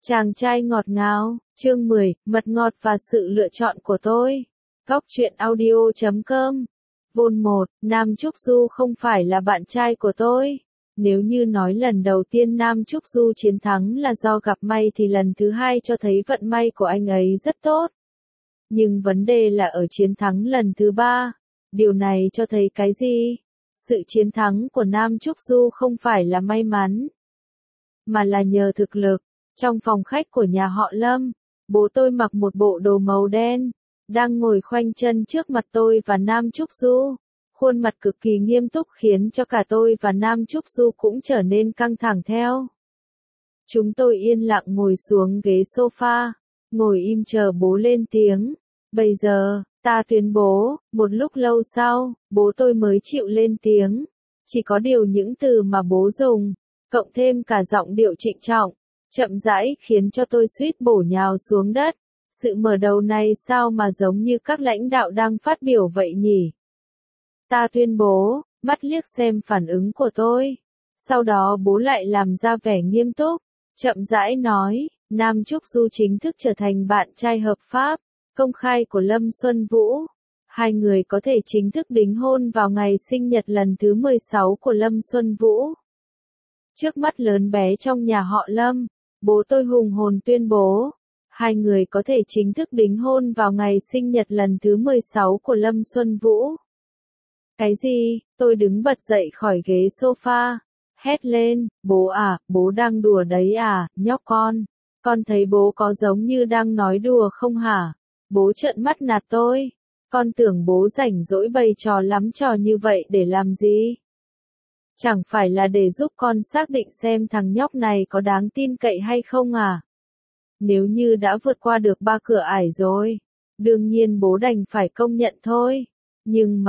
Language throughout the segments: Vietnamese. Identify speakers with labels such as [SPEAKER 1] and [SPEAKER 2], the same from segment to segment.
[SPEAKER 1] Chàng trai ngọt ngào, chương 10, mật ngọt và sự lựa chọn của tôi. Góc truyện audio.com. Vôn 1, Nam Trúc Du không phải là bạn trai của tôi. Nếu như nói lần đầu tiên Nam Trúc Du chiến thắng là do gặp may thì lần thứ hai cho thấy vận may của anh ấy rất tốt. Nhưng vấn đề là ở chiến thắng lần thứ ba. Điều này cho thấy cái gì? Sự chiến thắng của Nam Trúc Du không phải là may mắn, mà là nhờ thực lực. Trong phòng khách của nhà họ Lâm, bố tôi mặc một bộ đồ màu đen, đang ngồi khoanh chân trước mặt tôi và Nam Trúc Du. Khuôn mặt cực kỳ nghiêm túc khiến cho cả tôi và Nam Trúc Du cũng trở nên căng thẳng theo. Chúng tôi yên lặng ngồi xuống ghế sofa, ngồi im chờ bố lên tiếng. Bây giờ, ta tuyên bố, một lúc lâu sau, bố tôi mới chịu lên tiếng. Chỉ có điều những từ mà bố dùng, cộng thêm cả giọng điệu trịnh trọng, chậm rãi khiến cho tôi suýt bổ nhào xuống đất. Sự mở đầu này sao mà giống như các lãnh đạo đang phát biểu vậy nhỉ? Ta tuyên bố, mắt liếc xem phản ứng của tôi. Sau đó bố lại làm ra vẻ nghiêm túc, chậm rãi nói, Nam Trúc Du chính thức trở thành bạn trai hợp pháp, công khai của Lâm Xuân Vũ. Hai người có thể chính thức đính hôn vào ngày sinh nhật lần thứ 16 của Lâm Xuân Vũ. Trước mắt lớn bé trong nhà họ Lâm, bố tôi hùng hồn tuyên bố, hai người có thể chính thức đính hôn vào ngày sinh nhật lần thứ 16 của Lâm Xuân Vũ. Cái gì? Tôi đứng bật dậy khỏi ghế sofa, hét lên, bố à, bố đang đùa đấy à, nhóc con thấy bố có giống như đang nói đùa không hả? Bố trợn mắt nạt tôi, con tưởng bố rảnh rỗi bày trò lắm trò như vậy để làm gì? Chẳng phải là để giúp con xác định xem thằng nhóc này có đáng tin cậy hay không à? Nếu như đã vượt qua được 3 cửa ải rồi, đương nhiên bố đành phải công nhận thôi. Nhưng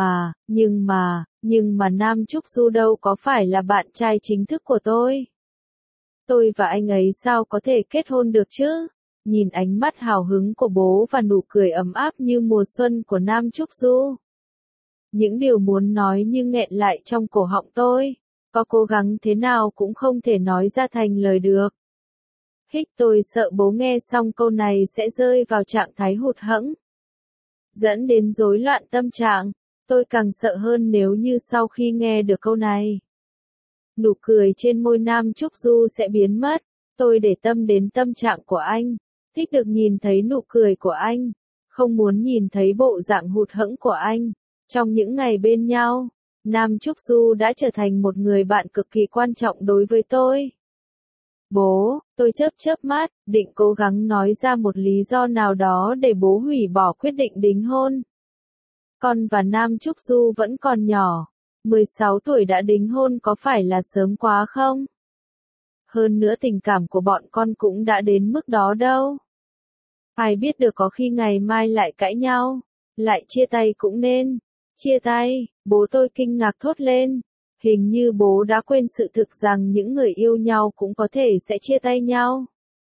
[SPEAKER 1] mà Nam Trúc Du đâu có phải là bạn trai chính thức của tôi. Tôi và anh ấy sao có thể kết hôn được chứ? Nhìn ánh mắt hào hứng của bố và nụ cười ấm áp như mùa xuân của Nam Trúc Du. Những điều muốn nói như nghẹn lại trong cổ họng tôi, có cố gắng thế nào cũng không thể nói ra thành lời được. Tôi sợ bố nghe xong câu này sẽ rơi vào trạng thái hụt hẫng, dẫn đến rối loạn tâm trạng. Tôi càng sợ hơn nếu như sau khi nghe được câu này, nụ cười trên môi Nam Trúc Du sẽ biến mất. Tôi để tâm đến tâm trạng của anh, thích được nhìn thấy nụ cười của anh, không muốn nhìn thấy bộ dạng hụt hẫng của anh. Trong những ngày bên nhau, Nam Trúc Du đã trở thành một người bạn cực kỳ quan trọng đối với tôi. Bố, tôi chớp mắt, định cố gắng nói ra một lý do nào đó để bố hủy bỏ quyết định đính hôn. Con và Nam Trúc Du vẫn còn nhỏ, 16 tuổi đã đính hôn có phải là sớm quá không? Hơn nữa tình cảm của bọn con cũng đã đến mức đó đâu. Ai biết được có khi ngày mai lại cãi nhau, lại chia tay cũng nên. Chia tay, bố tôi kinh ngạc thốt lên. Hình như bố đã quên sự thực rằng những người yêu nhau cũng có thể sẽ chia tay nhau.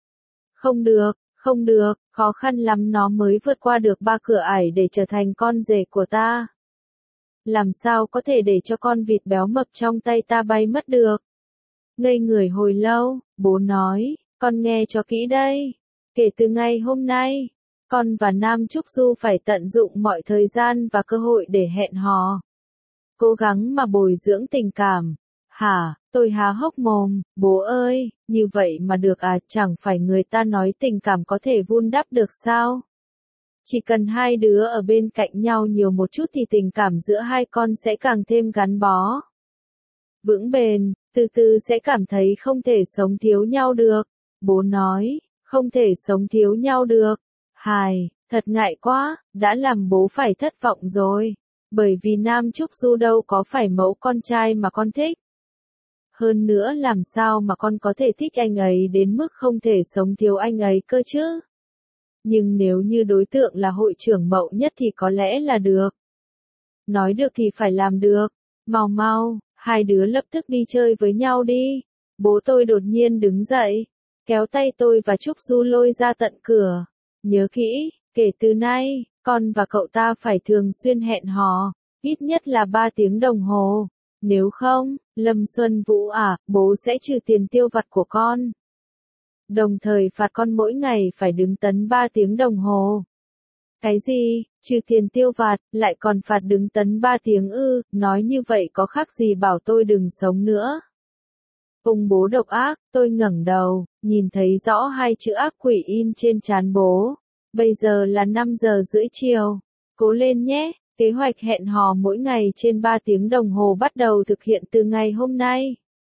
[SPEAKER 1] Không được, khó khăn lắm nó mới vượt qua được 3 cửa ải để trở thành con rể của ta. Làm sao có thể để cho con vịt béo mập trong tay ta bay mất được? Ngây người hồi lâu, bố nói, con nghe cho kỹ đây. Kể từ ngày hôm nay, con và Nam Trúc Du phải tận dụng mọi thời gian và cơ hội để hẹn hò. Cố gắng mà bồi dưỡng tình cảm. Hả? Tôi há hốc mồm, bố ơi, như vậy mà được à, chẳng phải người ta nói tình cảm có thể vun đắp được sao? Chỉ cần hai đứa ở bên cạnh nhau nhiều một chút thì tình cảm giữa hai con sẽ càng thêm gắn bó, vững bền, từ từ sẽ cảm thấy không thể sống thiếu nhau được. Bố nói, không thể sống thiếu nhau được. Thật ngại quá, đã làm bố phải thất vọng rồi. Bởi vì Nam Trúc Du đâu có phải mẫu con trai mà con thích. Hơn nữa làm sao mà con có thể thích anh ấy đến mức không thể sống thiếu anh ấy cơ chứ? Nhưng nếu như đối tượng là hội trưởng Mậu Nhất thì có lẽ là được. Nói được thì phải làm được. Mau, hai đứa lập tức đi chơi với nhau đi. Bố tôi đột nhiên đứng dậy, kéo tay tôi và Trúc Du lôi ra tận cửa. Nhớ kỹ, kể từ nay, con và cậu ta phải thường xuyên hẹn hò, ít nhất là 3 tiếng đồng hồ. Nếu không, Lâm Xuân Vũ à, bố sẽ trừ tiền tiêu vặt của con. đồng thời phạt con mỗi ngày phải đứng tấn 3 tiếng đồng hồ. Cái gì, trừ tiền tiêu vặt, lại còn phạt đứng tấn 3 tiếng ư, nói như vậy có khác gì bảo tôi đừng sống nữa. Ông bố độc ác, tôi ngẩng đầu, nhìn thấy rõ hai chữ ác quỷ in trên trán bố. Bây giờ là 5 giờ rưỡi chiều. Cố lên nhé, kế hoạch hẹn hò mỗi ngày trên 3 tiếng đồng hồ bắt đầu thực hiện từ ngày hôm nay.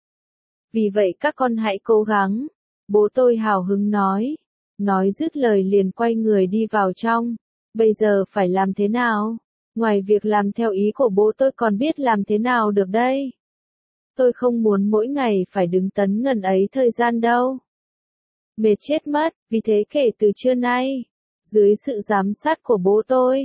[SPEAKER 1] Vì vậy các con hãy cố gắng. Bố tôi hào hứng nói. Nói dứt lời liền quay người đi vào trong. Bây giờ phải làm thế nào? Ngoài việc làm theo ý của bố tôi còn biết làm thế nào được đây? Tôi không muốn mỗi ngày phải đứng tấn ngần ấy thời gian đâu. Mệt chết mất, vì thế kể từ trưa nay, dưới sự giám sát của bố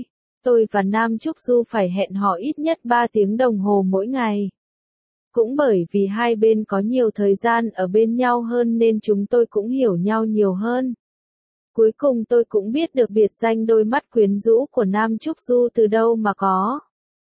[SPEAKER 1] tôi và Nam Trúc Du phải hẹn hò ít nhất 3 tiếng đồng hồ mỗi ngày. Cũng bởi vì hai bên có nhiều thời gian ở bên nhau hơn nên chúng tôi cũng hiểu nhau nhiều hơn. Cuối cùng tôi cũng biết được biệt danh đôi mắt quyến rũ của Nam Trúc Du từ đâu mà có.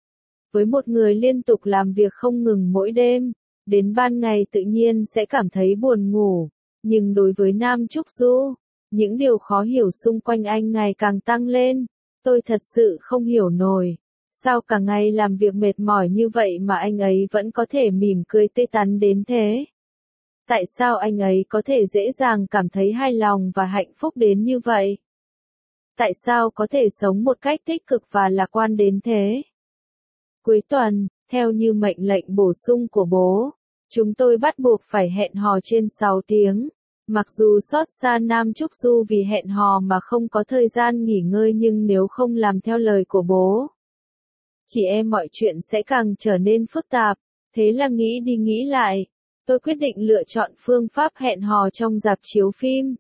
[SPEAKER 1] Với một người liên tục làm việc không ngừng mỗi đêm, đến ban ngày tự nhiên sẽ cảm thấy buồn ngủ. Nhưng đối với Nam Trúc Du, những điều khó hiểu xung quanh anh ngày càng tăng lên. Tôi thật sự không hiểu nổi. Sao cả ngày làm việc mệt mỏi như vậy mà anh ấy vẫn có thể mỉm cười tươi tắn đến thế? Tại sao anh ấy có thể dễ dàng cảm thấy hài lòng và hạnh phúc đến như vậy? Tại sao có thể sống một cách tích cực và lạc quan đến thế? Cuối tuần, theo như mệnh lệnh bổ sung của bố, chúng tôi bắt buộc phải hẹn hò trên 6 tiếng. Mặc dù xót xa Nam Trúc Du vì hẹn hò mà không có thời gian nghỉ ngơi nhưng nếu không làm theo lời của bố, chị em mọi chuyện sẽ càng trở nên phức tạp. Thế là nghĩ đi nghĩ lại, tôi quyết định lựa chọn phương pháp hẹn hò trong rạp chiếu phim.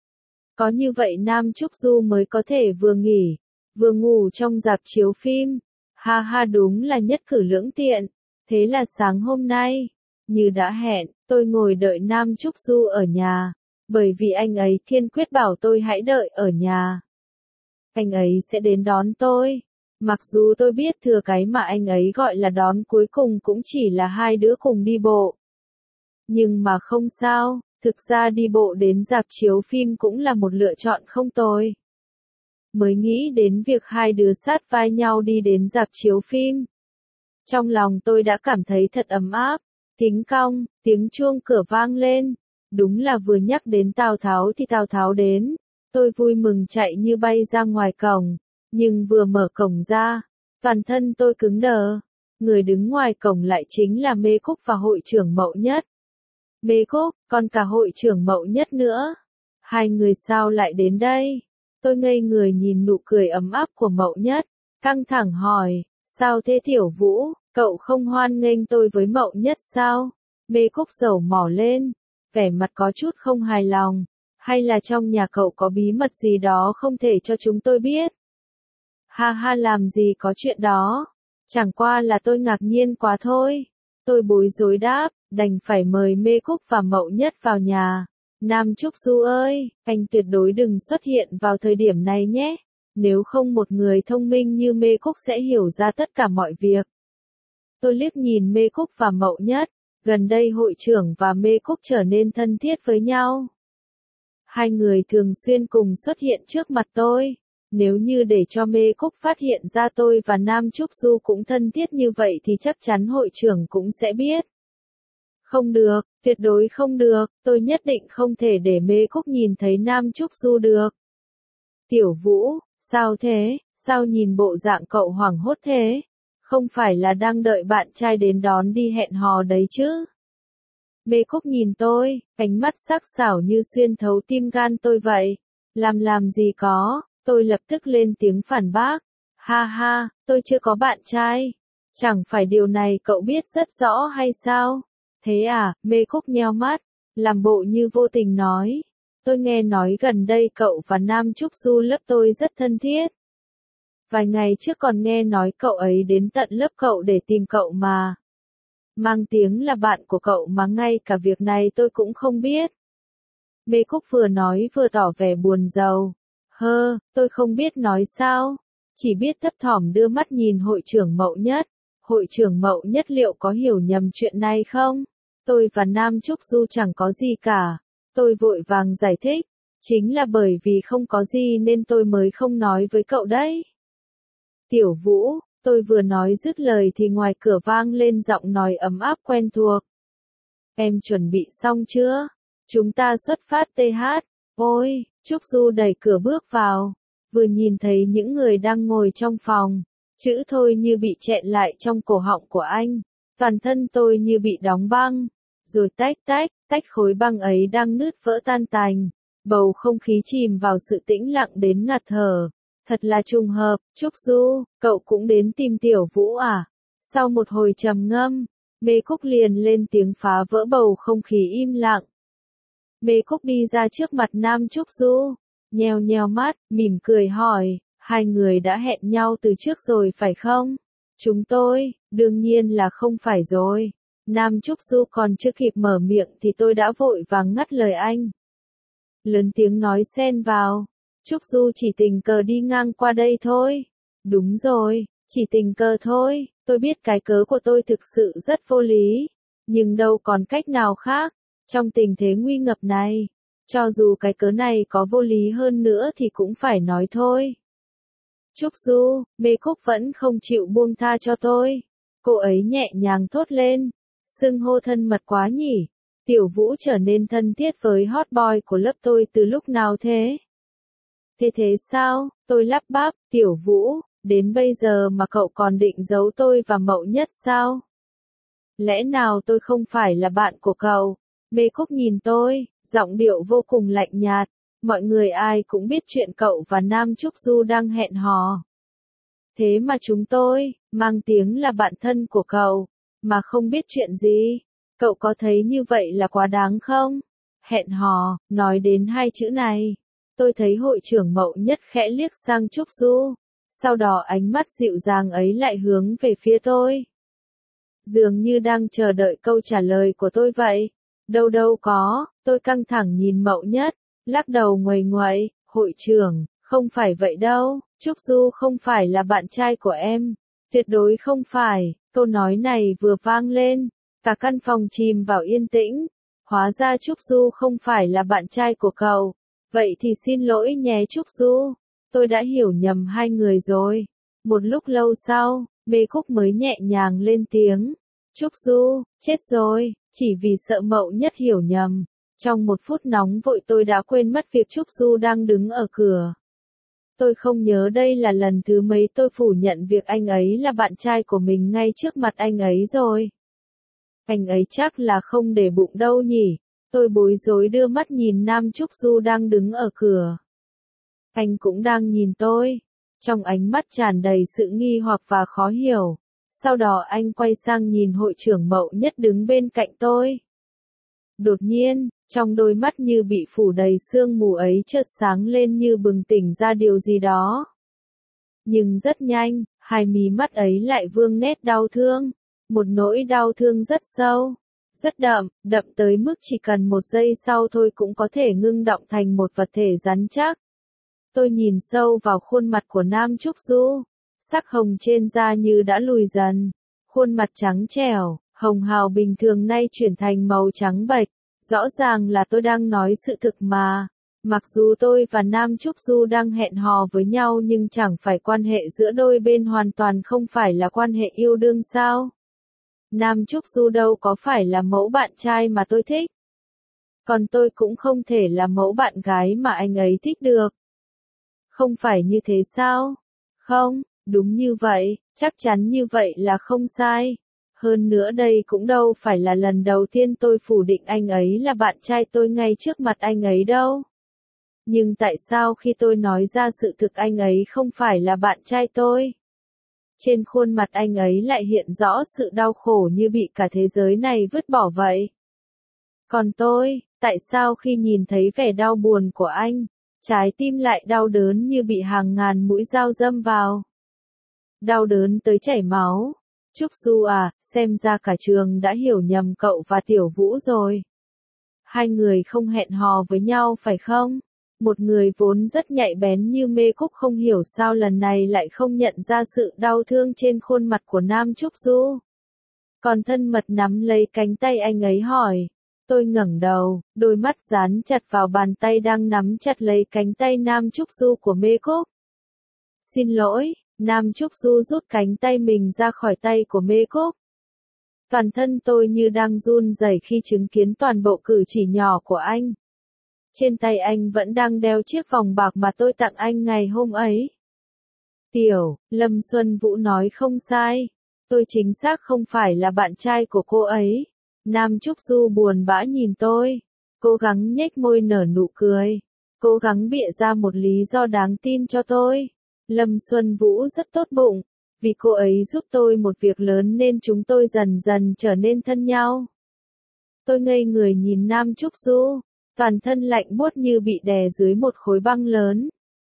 [SPEAKER 1] Có như vậy Nam Trúc Du mới có thể vừa nghỉ, vừa ngủ trong rạp chiếu phim. Ha ha, đúng là nhất cử lưỡng tiện. Thế là sáng hôm nay, như đã hẹn, tôi ngồi đợi Nam Trúc Du ở nhà, bởi vì anh ấy kiên quyết bảo tôi hãy đợi ở nhà. Anh ấy sẽ đến đón tôi. Mặc dù tôi biết thừa cái mà anh ấy gọi là đón cuối cùng cũng chỉ là hai đứa cùng đi bộ. Nhưng mà không sao, thực ra đi bộ đến rạp chiếu phim cũng là một lựa chọn không tồi. Mới nghĩ đến việc hai đứa sát vai nhau đi đến rạp chiếu phim. Trong lòng tôi đã cảm thấy thật ấm áp. Kính cong, tiếng chuông cửa vang lên. Đúng là vừa nhắc đến Tào Tháo thì Tào Tháo đến. Tôi vui mừng chạy như bay ra ngoài cổng. Nhưng vừa mở cổng ra, toàn thân tôi cứng đờ. Người đứng ngoài cổng lại chính là Mê Cúc và hội trưởng Mậu Nhất. Mê Cúc, còn cả hội trưởng Mậu Nhất nữa. Hai người sao lại đến đây? Tôi ngây người nhìn nụ cười ấm áp của Mậu Nhất, căng thẳng hỏi, sao thế Tiểu Vũ, cậu không hoan nghênh tôi với Mậu Nhất sao? Mê Cúc dầu mỏ lên, vẻ mặt có chút không hài lòng, hay là trong nhà cậu có bí mật gì đó không thể cho chúng tôi biết? Ha ha, làm gì có chuyện đó, chẳng qua là tôi ngạc nhiên quá thôi. Tôi bối rối đáp, đành phải mời Mê Cúc và Mậu Nhất vào nhà. Nam Trúc Du ơi, anh tuyệt đối đừng xuất hiện vào thời điểm này nhé. Nếu không một người thông minh như Mê Cúc sẽ hiểu ra tất cả mọi việc. Tôi liếc nhìn Mê Cúc và Mậu Nhất. Gần đây hội trưởng và Mê Cúc trở nên thân thiết với nhau. Hai người thường xuyên cùng xuất hiện trước mặt tôi. Nếu như để cho Mê Cúc phát hiện ra tôi và Nam Trúc Du cũng thân thiết như vậy thì chắc chắn hội trưởng cũng sẽ biết. Không được, tuyệt đối không được, tôi nhất định không thể để Mê Cúc nhìn thấy Nam Trúc Du được. Tiểu Vũ, sao thế, sao nhìn bộ dạng cậu hoảng hốt thế? Không phải là đang đợi bạn trai đến đón đi hẹn hò đấy chứ? Mê Cúc nhìn tôi, ánh mắt sắc sảo như xuyên thấu tim gan tôi vậy. Làm gì có, tôi lập tức lên tiếng phản bác. Ha ha, tôi chưa có bạn trai. Chẳng phải điều này cậu biết rất rõ hay sao? Thế à, Mê Cúc nheo mắt, làm bộ như vô tình nói. Tôi nghe nói gần đây cậu và Nam Trúc Du lớp tôi rất thân thiết. Vài ngày trước còn nghe nói cậu ấy đến tận lớp cậu để tìm cậu mà. Mang tiếng là bạn của cậu mà ngay cả việc này tôi cũng không biết. Mê Cúc vừa nói vừa tỏ vẻ buồn rầu. Tôi không biết nói sao. Chỉ biết thấp thỏm đưa mắt nhìn hội trưởng Mậu Nhất. Hội trưởng Mậu Nhất liệu có hiểu nhầm chuyện này không? Tôi và Nam Trúc Du chẳng có gì cả. Tôi vội vàng giải thích, chính là bởi vì không có gì nên tôi mới không nói với cậu đấy. Tiểu Vũ, tôi vừa nói dứt lời thì ngoài cửa vang lên giọng nói ấm áp quen thuộc. Em chuẩn bị xong chưa? Chúng ta xuất phát TH. Ôi, Trúc Du đẩy cửa bước vào, vừa nhìn thấy những người đang ngồi trong phòng, chữ thôi như bị chẹn lại trong cổ họng của anh, toàn thân tôi như bị đóng băng, rồi tách tách, tách khối băng ấy đang nứt vỡ tan tành, bầu không khí chìm vào sự tĩnh lặng đến ngạt thở. Thật là trùng hợp, Trúc Du, cậu cũng đến tìm Tiểu Vũ à? Sau một hồi trầm ngâm, Mê Cúc liền lên tiếng phá vỡ bầu không khí im lặng. Mê Cúc đi ra trước mặt Nam Trúc Du, nheo nheo mắt, mỉm cười hỏi, hai người đã hẹn nhau từ trước rồi phải không? Chúng tôi, đương nhiên là không phải rồi. Nam Trúc Du còn chưa kịp mở miệng thì tôi đã vội vàng ngắt lời anh. Lớn tiếng nói xen vào, Trúc Du chỉ tình cờ đi ngang qua đây thôi. Đúng rồi, chỉ tình cờ thôi, tôi biết cái cớ của tôi thực sự rất vô lý, nhưng đâu còn cách nào khác. Trong tình thế nguy ngập này, cho dù cái cớ này có vô lý hơn nữa thì cũng phải nói thôi. Trúc Du, Mê Cúc vẫn không chịu buông tha cho tôi. Cô ấy nhẹ nhàng thốt lên, xưng hô thân mật quá nhỉ. Tiểu Vũ trở nên thân thiết với hot boy của lớp tôi từ lúc nào thế? Thế sao? Tôi lắp bắp, Tiểu Vũ, đến bây giờ mà cậu còn định giấu tôi và Mậu Nhất sao? Lẽ nào tôi không phải là bạn của cậu? Mê Cúc nhìn tôi, giọng điệu vô cùng lạnh nhạt, mọi người ai cũng biết chuyện cậu và Nam Trúc Du đang hẹn hò. Thế mà chúng tôi, mang tiếng là bạn thân của cậu, mà không biết chuyện gì, cậu có thấy như vậy là quá đáng không? Hẹn hò, nói đến hai chữ này, tôi thấy hội trưởng Mậu Nhất khẽ liếc sang Trúc Du, sau đó ánh mắt dịu dàng ấy lại hướng về phía tôi. Dường như đang chờ đợi câu trả lời của tôi vậy. Đâu có, tôi căng thẳng nhìn Mậu Nhất, lắc đầu nguầy nguậy, hội trưởng, không phải vậy đâu, Trúc Du không phải là bạn trai của em, tuyệt đối không phải. Câu nói này vừa vang lên, cả căn phòng chìm vào yên tĩnh, hóa ra Trúc Du không phải là bạn trai của cậu, vậy thì xin lỗi nhé Trúc Du, tôi đã hiểu nhầm hai người rồi. Một lúc lâu sau, Mê Cúc mới nhẹ nhàng lên tiếng. Trúc Du, chết rồi, chỉ vì sợ Mậu Nhất hiểu nhầm. Trong một phút nóng vội tôi đã quên mất việc Trúc Du đang đứng ở cửa. Tôi không nhớ đây là lần thứ mấy tôi phủ nhận việc anh ấy là bạn trai của mình ngay trước mặt anh ấy rồi. Anh ấy chắc là không để bụng đâu nhỉ. Tôi bối rối đưa mắt nhìn Nam Trúc Du đang đứng ở cửa. Anh cũng đang nhìn tôi. Trong ánh mắt tràn đầy sự nghi hoặc và khó hiểu. Sau đó anh quay sang nhìn hội trưởng Mậu Nhất đứng bên cạnh tôi. Đột nhiên, trong đôi mắt như bị phủ đầy sương mù ấy chợt sáng lên như bừng tỉnh ra điều gì đó. Nhưng rất nhanh, hai mí mắt ấy lại vương nét đau thương. Một nỗi đau thương rất sâu, rất đậm, đậm tới mức chỉ cần một giây sau thôi cũng có thể ngưng đọng thành một vật thể rắn chắc. Tôi nhìn sâu vào khuôn mặt của Nam Trúc Du. Sắc hồng trên da như đã lùi dần, khuôn mặt trắng trẻo, hồng hào bình thường nay chuyển thành màu trắng bệch, rõ ràng là tôi đang nói sự thực mà. Mặc dù tôi và Nam Trúc Du đang hẹn hò với nhau nhưng chẳng phải quan hệ giữa đôi bên hoàn toàn không phải là quan hệ yêu đương sao? Nam Trúc Du đâu có phải là mẫu bạn trai mà tôi thích. Còn tôi cũng không thể là mẫu bạn gái mà anh ấy thích được. Không phải như thế sao? Không. Đúng như vậy, chắc chắn như vậy là không sai. Hơn nữa đây cũng đâu phải là lần đầu tiên tôi phủ định anh ấy là bạn trai tôi ngay trước mặt anh ấy đâu. Nhưng tại sao khi tôi nói ra sự thực anh ấy không phải là bạn trai tôi? Trên khuôn mặt anh ấy lại hiện rõ sự đau khổ như bị cả thế giới này vứt bỏ vậy. Còn tôi, tại sao khi nhìn thấy vẻ đau buồn của anh, trái tim lại đau đớn như bị hàng ngàn mũi dao đâm vào? Đau đớn tới chảy máu. Trúc Du à, xem ra cả trường đã hiểu nhầm cậu và Tiểu Vũ rồi. Hai người không hẹn hò với nhau phải không? Một người vốn rất nhạy bén như Mê Cúc không hiểu sao lần này lại không nhận ra sự đau thương trên khuôn mặt của Nam Trúc Du. Còn thân mật nắm lấy cánh tay anh ấy hỏi, Tôi ngẩng đầu, đôi mắt dán chặt vào bàn tay đang nắm chặt lấy cánh tay Nam Trúc Du của Mê Cúc. Xin lỗi, Nam Trúc Du rút cánh tay mình ra khỏi tay của Mê Cúc. Toàn thân tôi như đang run rẩy khi chứng kiến toàn bộ cử chỉ nhỏ của anh. Trên tay anh vẫn đang đeo chiếc vòng bạc mà tôi tặng anh ngày hôm ấy. Lâm Xuân Vũ nói không sai. Tôi chính xác không phải là bạn trai của cô ấy. Nam Trúc Du buồn bã nhìn tôi. Cố gắng nhếch môi nở nụ cười. Cố gắng bịa ra một lý do đáng tin cho tôi. Lâm Xuân Vũ rất tốt bụng. Vì cô ấy giúp tôi một việc lớn nên chúng tôi dần dần trở nên thân nhau. Tôi ngây người nhìn Nam Trúc Du. Toàn thân lạnh buốt như bị đè dưới một khối băng lớn.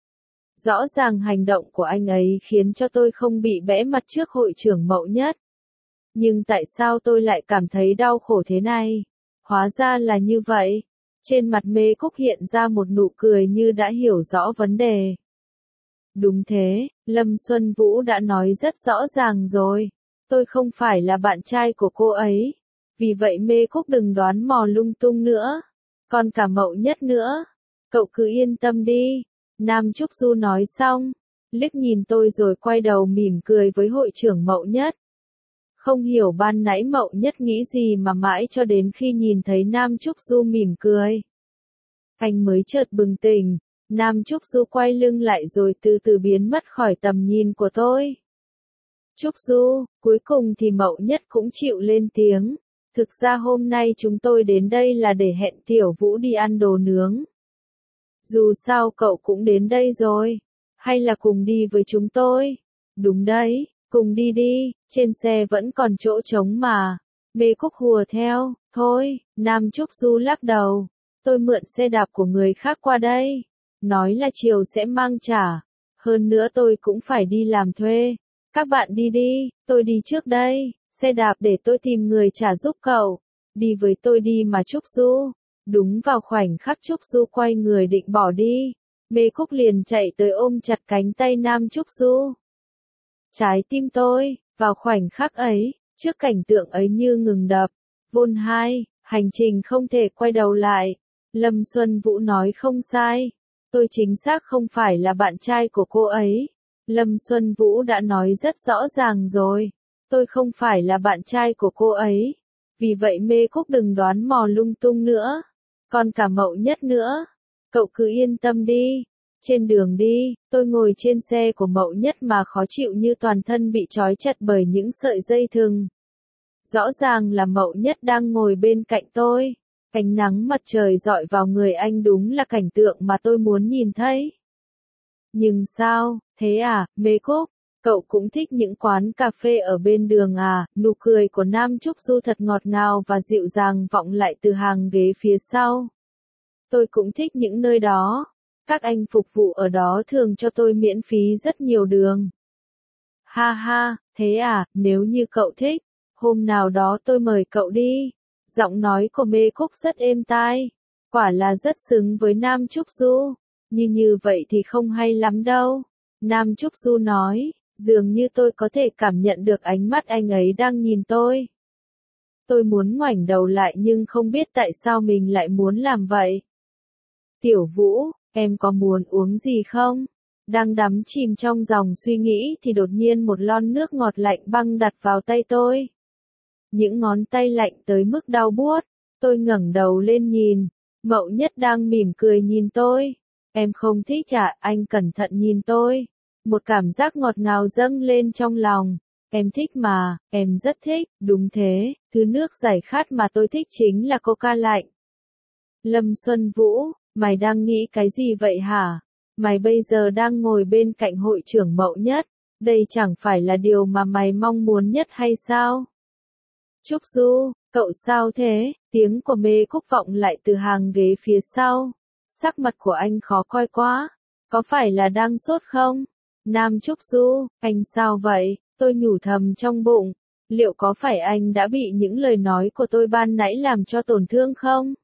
[SPEAKER 1] Rõ ràng hành động của anh ấy khiến cho tôi không bị bẽ mặt trước hội trưởng Mậu Nhất. Nhưng tại sao tôi lại cảm thấy đau khổ thế này? Hóa ra là như vậy. Trên mặt Mê Cúc hiện ra một nụ cười như đã hiểu rõ vấn đề. Đúng thế, Lâm Xuân Vũ đã nói rất rõ ràng rồi. Tôi không phải là bạn trai của cô ấy. Vì vậy Mê Cúc đừng đoán mò lung tung nữa. Còn cả Mậu Nhất nữa. Cậu cứ yên tâm đi. Nam Trúc Du nói xong. Liếc nhìn tôi rồi quay đầu mỉm cười với hội trưởng Mậu Nhất. Không hiểu ban nãy Mậu Nhất nghĩ gì mà mãi cho đến khi nhìn thấy Nam Trúc Du mỉm cười. Anh mới chợt bừng tỉnh. Nam Trúc Du quay lưng lại rồi từ từ biến mất khỏi tầm nhìn của tôi. Trúc Du, cuối cùng thì Mậu Nhất cũng chịu lên tiếng. Thực ra hôm nay chúng tôi đến đây là để hẹn Tiểu Vũ đi ăn đồ nướng. Dù sao cậu cũng đến đây rồi. Hay là cùng đi với chúng tôi? Đúng đấy, cùng đi đi, trên xe vẫn còn chỗ trống mà. Mê Cúc hùa theo, thôi, Nam Trúc Du lắc đầu. Tôi mượn xe đạp của người khác qua đây. Nói là chiều sẽ mang trả. Hơn nữa tôi cũng phải đi làm thuê. Các bạn đi đi, tôi đi trước đây. Xe đạp để tôi tìm người trả giúp cậu. Đi với tôi đi mà Trúc Du. Đúng vào khoảnh khắc Trúc Du quay người định bỏ đi. Mê Cúc liền chạy tới ôm chặt cánh tay Nam Trúc Du. Trái tim tôi, vào khoảnh khắc ấy, trước cảnh tượng ấy như ngừng đập. Vôn 2, hành trình không thể quay đầu lại. Lâm Xuân Vũ nói không sai. Tôi chính xác không phải là bạn trai của cô ấy. Lâm Xuân Vũ đã nói rất rõ ràng rồi. Tôi không phải là bạn trai của cô ấy. Vì vậy Mê Cúc đừng đoán mò lung tung nữa. Còn cả Mậu Nhất nữa. Cậu cứ yên tâm đi. Trên đường đi, tôi ngồi trên xe của Mậu Nhất mà khó chịu như toàn thân bị trói chặt bởi những sợi dây thừng. Rõ ràng là Mậu Nhất đang ngồi bên cạnh tôi. Ánh nắng mặt trời rọi vào người anh đúng là cảnh tượng mà tôi muốn nhìn thấy. Nhưng sao, thế à, Mê Cúc, cậu cũng thích những quán cà phê ở bên đường à? Nụ cười của Nam Trúc Du thật ngọt ngào và dịu dàng vọng lại từ hàng ghế phía sau. Tôi cũng thích những nơi đó. Các anh phục vụ ở đó thường cho tôi miễn phí rất nhiều đường. Ha ha, thế à, nếu như cậu thích, hôm nào đó tôi mời cậu đi. Giọng nói của Mê Cúc rất êm tai. Quả là rất xứng với Nam Trúc Du. Như vậy thì không hay lắm đâu. Nam Trúc Du nói, dường như tôi có thể cảm nhận được ánh mắt anh ấy đang nhìn tôi. Tôi muốn ngoảnh đầu lại nhưng không biết tại sao mình lại muốn làm vậy. Tiểu Vũ, em có muốn uống gì không? Đang đắm chìm trong dòng suy nghĩ thì đột nhiên một lon nước ngọt lạnh băng đặt vào tay tôi. Những ngón tay lạnh tới mức đau buốt. Tôi ngẩng đầu lên nhìn. Mậu Nhất đang mỉm cười nhìn tôi. Em không thích à? Anh cẩn thận nhìn tôi. Một cảm giác ngọt ngào dâng lên trong lòng. Em thích mà, em rất thích. Đúng thế, thứ nước giải khát mà tôi thích chính là Coca lạnh. Lâm Xuân Vũ, mày đang nghĩ cái gì vậy hả? Mày bây giờ đang ngồi bên cạnh hội trưởng Mậu Nhất. Đây chẳng phải là điều mà mày mong muốn nhất hay sao? Trúc Du, cậu sao thế? Tiếng của Mê Cúc vọng lại từ hàng ghế phía sau. Sắc mặt của anh khó coi quá. Có phải là đang sốt không? Nam Trúc Du, anh sao vậy? Tôi nhủ thầm trong bụng. Liệu có phải anh đã bị những lời nói của tôi ban nãy làm cho tổn thương không?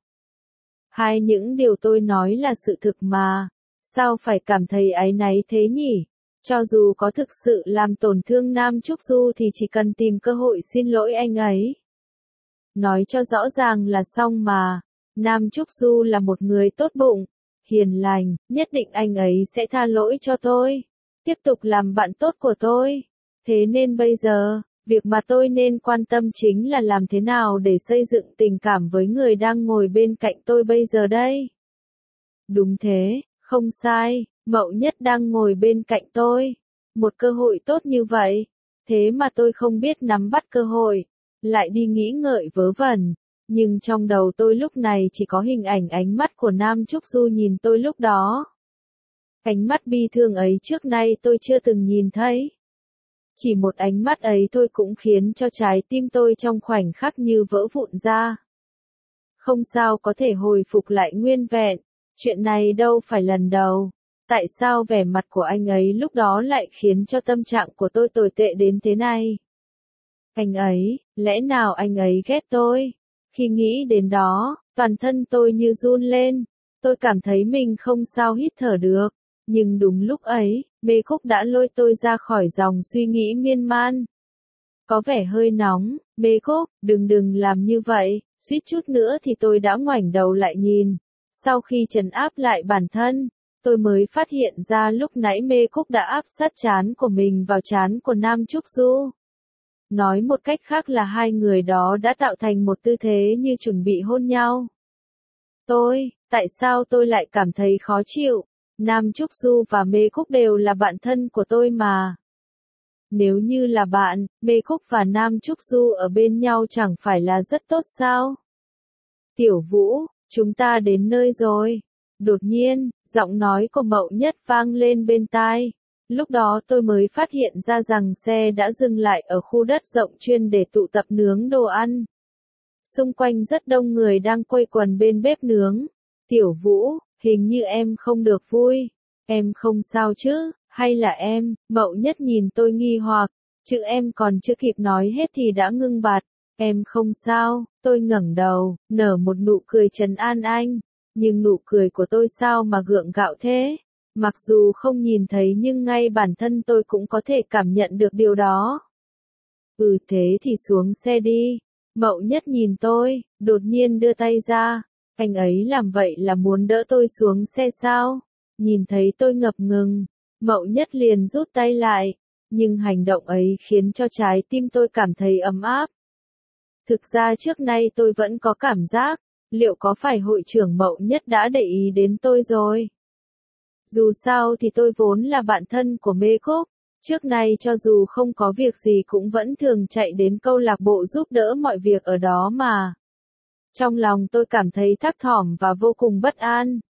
[SPEAKER 1] Hay những điều tôi nói là sự thực mà. Sao phải cảm thấy áy náy thế nhỉ? Cho dù có thực sự làm tổn thương Nam Trúc Du thì chỉ cần tìm cơ hội xin lỗi anh ấy. nói cho rõ ràng là xong mà. Nam Trúc Du là một người tốt bụng, hiền lành, nhất định anh ấy sẽ tha lỗi cho tôi, tiếp tục làm bạn tốt của tôi. Thế nên bây giờ, việc mà tôi nên quan tâm chính là làm thế nào để xây dựng tình cảm với người đang ngồi bên cạnh tôi bây giờ đây. Đúng thế, không sai, Mậu Nhất đang ngồi bên cạnh tôi. Một cơ hội tốt như vậy, thế mà tôi không biết nắm bắt cơ hội, lại đi nghĩ ngợi vớ vẩn. Nhưng trong đầu tôi lúc này chỉ có hình ảnh ánh mắt của Nam Trúc Du nhìn tôi lúc đó. Ánh mắt bi thương ấy trước nay tôi chưa từng nhìn thấy. Chỉ một ánh mắt ấy thôi cũng khiến cho trái tim tôi trong khoảnh khắc như vỡ vụn ra. Không sao có thể hồi phục lại nguyên vẹn, chuyện này đâu phải lần đầu. Tại sao vẻ mặt của anh ấy lúc đó lại khiến cho tâm trạng của tôi tồi tệ đến thế này? Anh ấy, lẽ nào anh ấy ghét tôi? Khi nghĩ đến đó, toàn thân tôi như run lên. Tôi cảm thấy mình không sao hít thở được. Nhưng đúng lúc ấy, Mê Cúc đã lôi tôi ra khỏi dòng suy nghĩ miên man. Có vẻ hơi nóng, Mê Cúc, đừng làm như vậy, suýt chút nữa thì tôi đã ngoảnh đầu lại nhìn. Sau khi trấn áp lại bản thân, tôi mới phát hiện ra lúc nãy Mê Cúc đã áp sát trán của mình vào trán của Nam Trúc Du. Nói một cách khác là hai người đó đã tạo thành một tư thế như chuẩn bị hôn nhau. Tại sao tôi lại cảm thấy khó chịu? Nam Trúc Du và Mê Cúc đều là bạn thân của tôi mà. Nếu như là bạn, Mê Cúc và Nam Trúc Du ở bên nhau chẳng phải là rất tốt sao? Tiểu Vũ, chúng ta đến nơi rồi. Đột nhiên, giọng nói của Mậu Nhất vang lên bên tai. Lúc đó tôi mới phát hiện ra rằng xe đã dừng lại ở khu đất rộng chuyên để tụ tập nướng đồ ăn. Xung quanh rất đông người đang quây quần bên bếp nướng. Tiểu Vũ, hình như em không được vui. Em không sao chứ, hay là em? Mậu Nhất nhìn tôi nghi hoặc, chữ em còn chưa kịp nói hết thì đã ngưng bặt. Em không sao, tôi ngẩng đầu, nở một nụ cười trấn an anh. Nhưng nụ cười của tôi sao mà gượng gạo thế? Mặc dù không nhìn thấy nhưng ngay bản thân tôi cũng có thể cảm nhận được điều đó. Thế thì xuống xe đi. Mậu Nhất nhìn tôi, đột nhiên đưa tay ra. Anh ấy làm vậy là muốn đỡ tôi xuống xe sao? Nhìn thấy tôi ngập ngừng, Mậu Nhất liền rút tay lại. Nhưng hành động ấy khiến cho trái tim tôi cảm thấy ấm áp. Thực ra trước nay tôi vẫn có cảm giác, liệu có phải hội trưởng Mậu Nhất đã để ý đến tôi rồi? Dù sao thì tôi vốn là bạn thân của Mê Cúc, trước nay cho dù không có việc gì cũng vẫn thường chạy đến câu lạc bộ giúp đỡ mọi việc ở đó mà. Trong lòng tôi cảm thấy thấp thỏm và vô cùng bất an.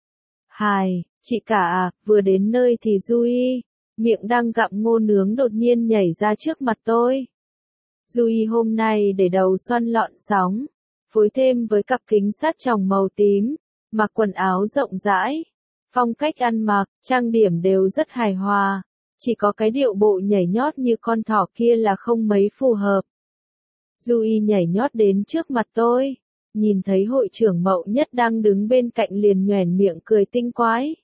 [SPEAKER 1] Chị cả à, vừa đến nơi thì Duy, miệng đang gặm ngô nướng đột nhiên nhảy ra trước mặt tôi. Duy hôm nay để đầu xoăn lọn sóng, phối thêm với cặp kính sát tròng màu tím, mặc quần áo rộng rãi. Phong cách ăn mặc, trang điểm đều rất hài hòa, chỉ có cái điệu bộ nhảy nhót như con thỏ kia là không mấy phù hợp. Duy nhảy nhót đến trước mặt tôi, nhìn thấy hội trưởng Mậu Nhất đang đứng bên cạnh liền nhoẻn miệng cười tinh quái.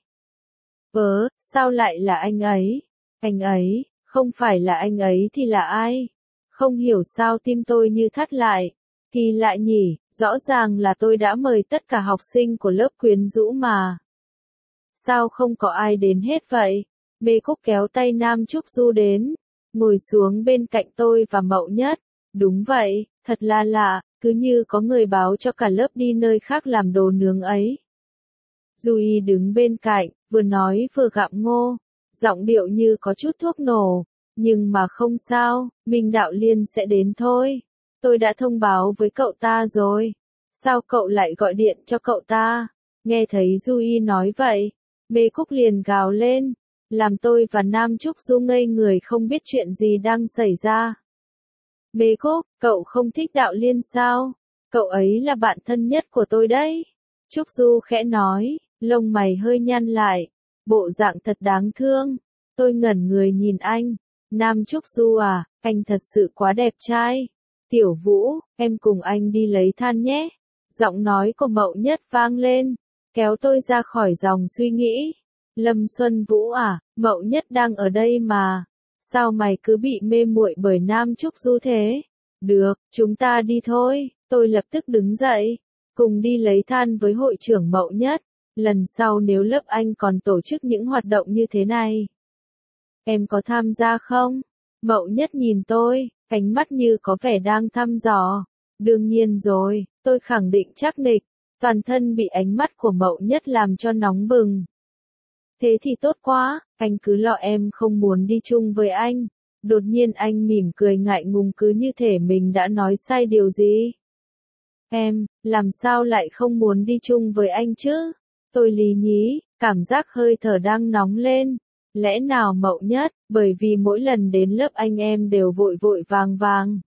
[SPEAKER 1] Sao lại là anh ấy? Anh ấy, không phải là anh ấy thì là ai? Không hiểu sao tim tôi như thắt lại. Kỳ lạ nhỉ, rõ ràng là tôi đã mời tất cả học sinh của lớp quyến rũ mà. Sao không có ai đến hết vậy? Mê Cúc kéo tay Nam Trúc Du đến, ngồi xuống bên cạnh tôi và Mậu Nhất. Đúng vậy, thật là lạ, cứ như có người báo cho cả lớp đi nơi khác làm đồ nướng ấy. Duy đứng bên cạnh, vừa nói vừa gặm ngô, giọng điệu như có chút thuốc nổ, nhưng mà không sao, Minh Đạo Liên sẽ đến thôi. Tôi đã thông báo với cậu ta rồi. Sao cậu lại gọi điện cho cậu ta? Nghe thấy Duy nói vậy, Mê Cúc liền gào lên, làm tôi và Nam Trúc Du ngây người không biết chuyện gì đang xảy ra. Mê Cúc, cậu không thích Đạo Liên sao? Cậu ấy là bạn thân nhất của tôi đấy. Trúc Du khẽ nói, lông mày hơi nhăn lại, bộ dạng thật đáng thương. Tôi ngẩn người nhìn anh. Nam Trúc Du à, anh thật sự quá đẹp trai. Tiểu Vũ, em cùng anh đi lấy than nhé. Giọng nói của Mậu Nhất vang lên, kéo tôi ra khỏi dòng suy nghĩ. Lâm Xuân Vũ à, Mậu Nhất đang ở đây mà. Sao mày cứ bị mê muội bởi Nam Trúc Du thế? Được, chúng ta đi thôi. Tôi lập tức đứng dậy, cùng đi lấy than với hội trưởng Mậu Nhất. Lần sau nếu lớp anh còn tổ chức những hoạt động như thế này, em có tham gia không? Mậu Nhất nhìn tôi, ánh mắt như có vẻ đang thăm dò. Đương nhiên rồi, tôi khẳng định chắc nịch, toàn thân bị ánh mắt của Mậu Nhất làm cho nóng bừng. Thế thì tốt quá, anh cứ lo em không muốn đi chung với anh. Đột nhiên anh mỉm cười ngại ngùng cứ như thể mình đã nói sai điều gì. Em, làm sao lại không muốn đi chung với anh chứ? Tôi lý nhí, cảm giác hơi thở đang nóng lên. Lẽ nào Mậu Nhất, bởi vì mỗi lần đến lớp anh em đều vội vội vàng vàng.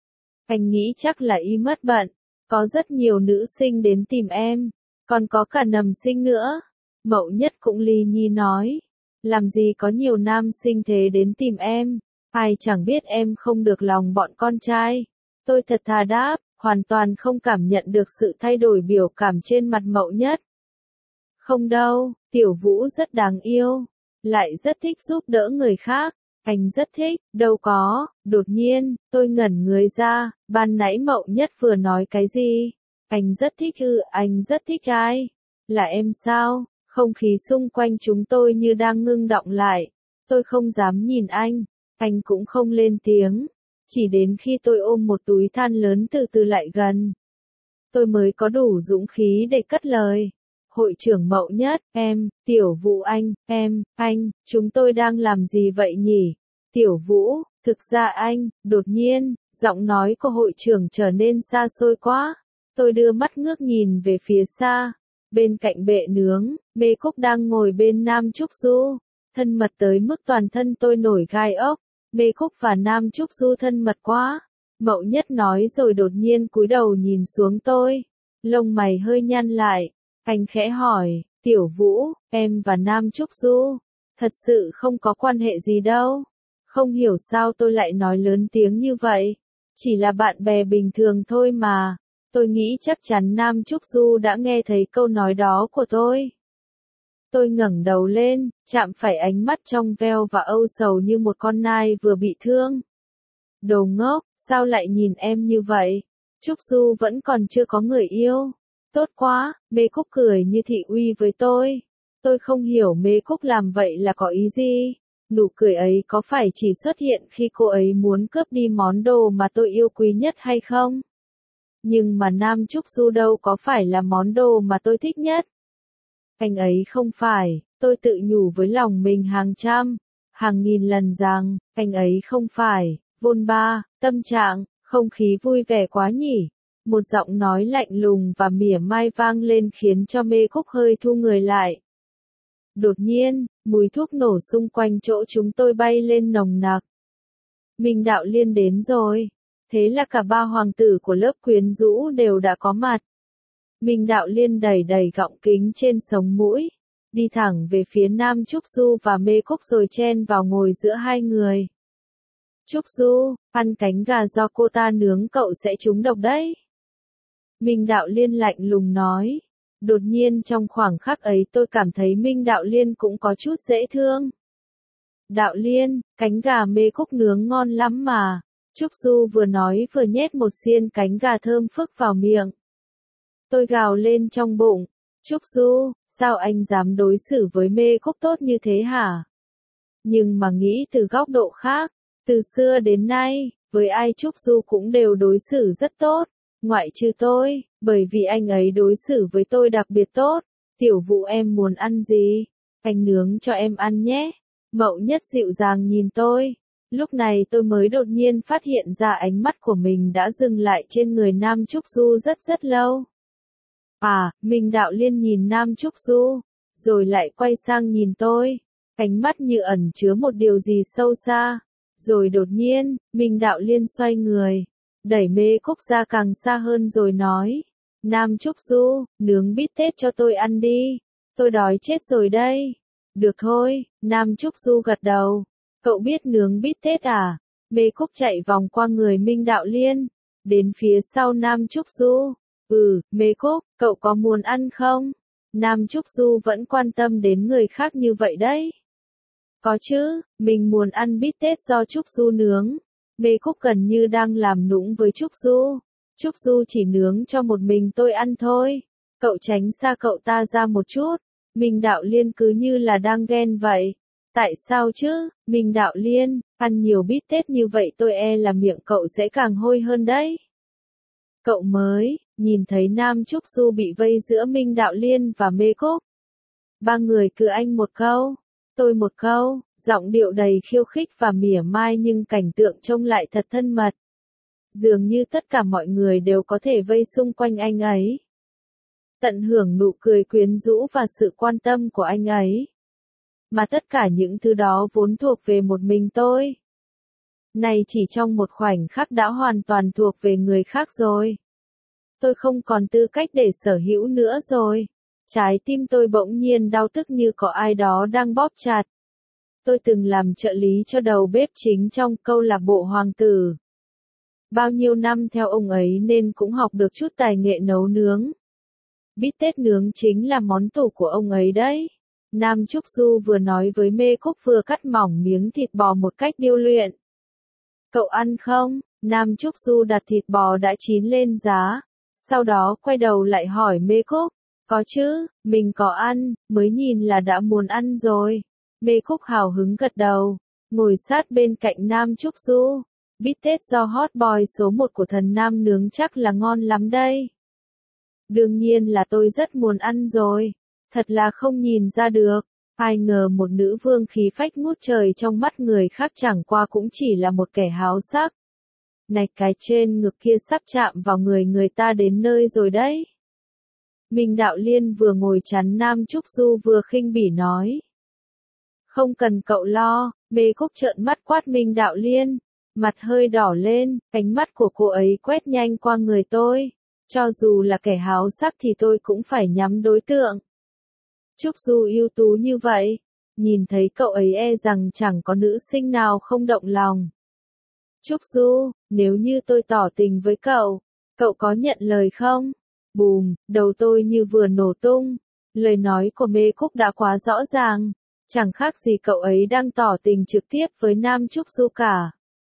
[SPEAKER 1] Anh nghĩ chắc là y mất bận, có rất nhiều nữ sinh đến tìm em, còn có cả nầm sinh nữa. Mậu Nhất cũng lý nhí nói, làm gì có nhiều nam sinh thế đến tìm em, ai chẳng biết em không được lòng bọn con trai. Tôi thật thà đáp, hoàn toàn không cảm nhận được sự thay đổi biểu cảm trên mặt Mậu Nhất. Không đâu, Tiểu Vũ rất đáng yêu, lại rất thích giúp đỡ người khác, anh rất thích, đâu có. Đột nhiên, tôi ngẩn người ra, ban nãy Mậu Nhất vừa nói cái gì? Anh rất thích ư? Anh rất thích ai? Là em sao? Không khí xung quanh chúng tôi như đang ngưng đọng lại. Tôi không dám nhìn anh cũng không lên tiếng. Chỉ đến khi tôi ôm một túi than lớn từ từ lại gần, tôi mới có đủ dũng khí để cất lời. Hội trưởng Mậu Nhất, em, Tiểu Vũ anh, chúng tôi đang làm gì vậy nhỉ? Tiểu Vũ, thực ra anh, đột nhiên, giọng nói của hội trưởng trở nên xa xôi quá. Tôi đưa mắt ngước nhìn về phía xa. Bên cạnh bệ nướng, Mê Cúc đang ngồi bên Nam Trúc Du. Thân mật tới mức toàn thân tôi nổi gai ốc. Mê Cúc và Nam Trúc Du thân mật quá. Mậu Nhất nói rồi đột nhiên cúi đầu nhìn xuống tôi. Lông mày hơi nhăn lại. Anh khẽ hỏi, Tiểu Vũ, em và Nam Trúc Du, thật sự không có quan hệ gì đâu. Không hiểu sao tôi lại nói lớn tiếng như vậy. Chỉ là bạn bè bình thường thôi mà. Tôi nghĩ chắc chắn Nam Trúc Du đã nghe thấy câu nói đó của tôi. Tôi ngẩng đầu lên, chạm phải ánh mắt trong veo và âu sầu như một con nai vừa bị thương. Đồ ngốc, sao lại nhìn em như vậy? Trúc Du vẫn còn chưa có người yêu. Tốt quá, Mê Cúc cười như thị uy với tôi. Tôi không hiểu Mê Cúc làm vậy là có ý gì. Nụ cười ấy có phải chỉ xuất hiện khi cô ấy muốn cướp đi món đồ mà tôi yêu quý nhất hay không? Nhưng mà Nam Trúc Du đâu có phải là món đồ mà tôi thích nhất. Anh ấy không phải, tôi tự nhủ với lòng mình hàng trăm, hàng nghìn lần rằng, anh ấy không phải. Vôn ba, tâm trạng, không khí vui vẻ quá nhỉ. Một giọng nói lạnh lùng và mỉa mai vang lên khiến cho Mê Cúc hơi thu người lại. Đột nhiên, mùi thuốc nổ xung quanh chỗ chúng tôi bay lên nồng nặc. Minh Đạo Liên đến rồi. Thế là cả ba hoàng tử của lớp quyến rũ đều đã có mặt. Minh Đạo Liên đẩy đẩy gọng kính trên sống mũi, đi thẳng về phía Nam Trúc Du và Mê Cúc rồi chen vào ngồi giữa hai người. Trúc Du, ăn cánh gà do cô ta nướng cậu sẽ trúng độc đấy. Minh Đạo Liên lạnh lùng nói. Đột nhiên trong khoảng khắc ấy tôi cảm thấy Minh Đạo Liên cũng có chút dễ thương. Đạo Liên, cánh gà Mê Cúc nướng ngon lắm mà. Trúc Du vừa nói vừa nhét một xiên cánh gà thơm phức vào miệng. Tôi gào lên trong bụng. Trúc Du, sao anh dám đối xử với Mê Cúc tốt như thế hả? Nhưng mà nghĩ từ góc độ khác, từ xưa đến nay, với ai Trúc Du cũng đều đối xử rất tốt. Ngoại trừ tôi, bởi vì anh ấy đối xử với tôi đặc biệt tốt. Tiểu Vũ em muốn ăn gì? Anh nướng cho em ăn nhé. Mậu Nhất dịu dàng nhìn tôi. Lúc này tôi mới đột nhiên phát hiện ra ánh mắt của mình đã dừng lại trên người Nam Trúc Du rất lâu. À, Minh Đạo Liên nhìn Nam Trúc Du, rồi lại quay sang nhìn tôi. Ánh mắt như ẩn chứa một điều gì sâu xa. Rồi đột nhiên, Minh Đạo Liên xoay người, đẩy Mê Cúc ra càng xa hơn rồi nói. Nam Trúc Du, nướng bít tết cho tôi ăn đi. Tôi đói chết rồi đây. Được thôi, Nam Trúc Du gật đầu. Cậu biết nướng bít tết à? Mê Cúc chạy vòng qua người Minh Đạo Liên, đến phía sau Nam Trúc Du. Mê Cúc, cậu có muốn ăn không? Nam Trúc Du vẫn quan tâm đến người khác như vậy đấy. Có chứ, mình muốn ăn bít tết do Trúc Du nướng. Mê Cúc gần như đang làm nũng với Trúc Du. Trúc Du chỉ nướng cho một mình tôi ăn thôi. Cậu tránh xa cậu ta ra một chút. Minh Đạo Liên cứ như là đang ghen vậy. Tại sao chứ, Minh Đạo Liên, ăn nhiều bít tết như vậy tôi e là miệng cậu sẽ càng hôi hơn đấy. Cậu mới, nhìn thấy Nam Trúc Du bị vây giữa Minh Đạo Liên và Mê Cúc. Ba người cứ anh một câu, tôi một câu, giọng điệu đầy khiêu khích và mỉa mai nhưng cảnh tượng trông lại thật thân mật. Dường như tất cả mọi người đều có thể vây xung quanh anh ấy. Tận hưởng nụ cười quyến rũ và sự quan tâm của anh ấy. Mà tất cả những thứ đó vốn thuộc về một mình tôi. Này chỉ trong một khoảnh khắc đã hoàn toàn thuộc về người khác rồi. Tôi không còn tư cách để sở hữu nữa rồi. Trái tim tôi bỗng nhiên đau tức như có ai đó đang bóp chặt. Tôi từng làm trợ lý cho đầu bếp chính trong câu lạc bộ Hoàng tử. Bao nhiêu năm theo ông ấy nên cũng học được chút tài nghệ nấu nướng. Bít tết nướng chính là món tủ của ông ấy đấy. Nam Trúc Du vừa nói với Mê Cúc vừa cắt mỏng miếng thịt bò một cách điêu luyện. Cậu ăn không? Nam Trúc Du đặt thịt bò đã chín lên giá. Sau đó quay đầu lại hỏi Mê Cúc. Có chứ, mình có ăn, mới nhìn là đã muốn ăn rồi. Mê Cúc hào hứng gật đầu, ngồi sát bên cạnh Nam Trúc Du. Bít tết do hot boy số 1 của thần Nam nướng chắc là ngon lắm đây. Đương nhiên là tôi rất muốn ăn rồi. Thật là không nhìn ra được. Ai ngờ một nữ vương khí phách ngút trời trong mắt người khác chẳng qua cũng chỉ là một kẻ háo sắc. Này cái trên ngực kia sắp chạm vào người ta đến nơi rồi đấy. Minh Đạo Liên vừa ngồi chắn Nam Trúc Du vừa khinh bỉ nói. Không cần cậu lo, Mê Cúc trợn mắt quát Minh Đạo Liên. Mặt hơi đỏ lên, ánh mắt của cô ấy quét nhanh qua người tôi. Cho dù là kẻ háo sắc thì tôi cũng phải nhắm đối tượng. Trúc Du ưu tú như vậy, nhìn thấy cậu ấy e rằng chẳng có nữ sinh nào không động lòng. Trúc Du, nếu như tôi tỏ tình với cậu có nhận lời không? Bùm, đầu tôi như vừa nổ tung. Lời nói của Mê Cúc đã quá rõ ràng. Chẳng khác gì cậu ấy đang tỏ tình trực tiếp với Nam Trúc Du cả.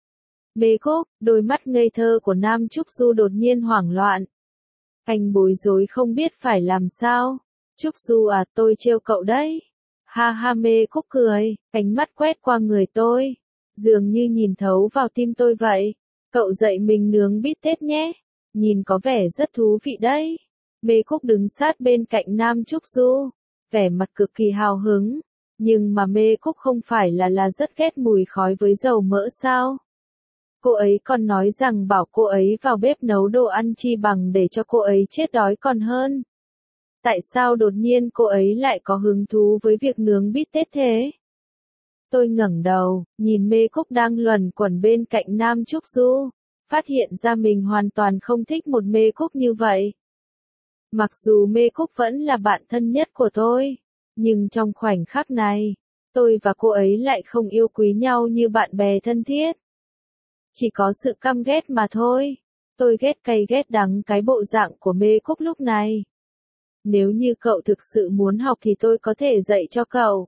[SPEAKER 1] Mê Cúc, đôi mắt ngây thơ của Nam Trúc Du đột nhiên hoảng loạn. Anh bối rối không biết phải làm sao. Trúc Du à, tôi trêu cậu đấy. Ha ha, Mê Cúc cười, ánh mắt quét qua người tôi. Dường như nhìn thấu vào tim tôi vậy. Cậu dạy mình nướng bít tết nhé. Nhìn có vẻ rất thú vị đấy. Mê Cúc đứng sát bên cạnh Nam Trúc Du. Vẻ mặt cực kỳ hào hứng. Nhưng mà Mê Cúc không phải là rất ghét mùi khói với dầu mỡ sao? Cô ấy còn nói rằng bảo cô ấy vào bếp nấu đồ ăn chi bằng để cho cô ấy chết đói còn hơn. Tại sao đột nhiên cô ấy lại có hứng thú với việc nướng bít tết thế? Tôi ngẩng đầu, nhìn Mê Cúc đang luẩn quẩn bên cạnh Nam Trúc Du, phát hiện ra mình hoàn toàn không thích một Mê Cúc như vậy. Mặc dù Mê Cúc vẫn là bạn thân nhất của tôi, nhưng trong khoảnh khắc này, tôi và cô ấy lại không yêu quý nhau như bạn bè thân thiết. Chỉ có sự căm ghét mà thôi. Tôi ghét cay ghét đắng cái bộ dạng của Mê Cúc lúc này. Nếu như cậu thực sự muốn học thì tôi có thể dạy cho cậu.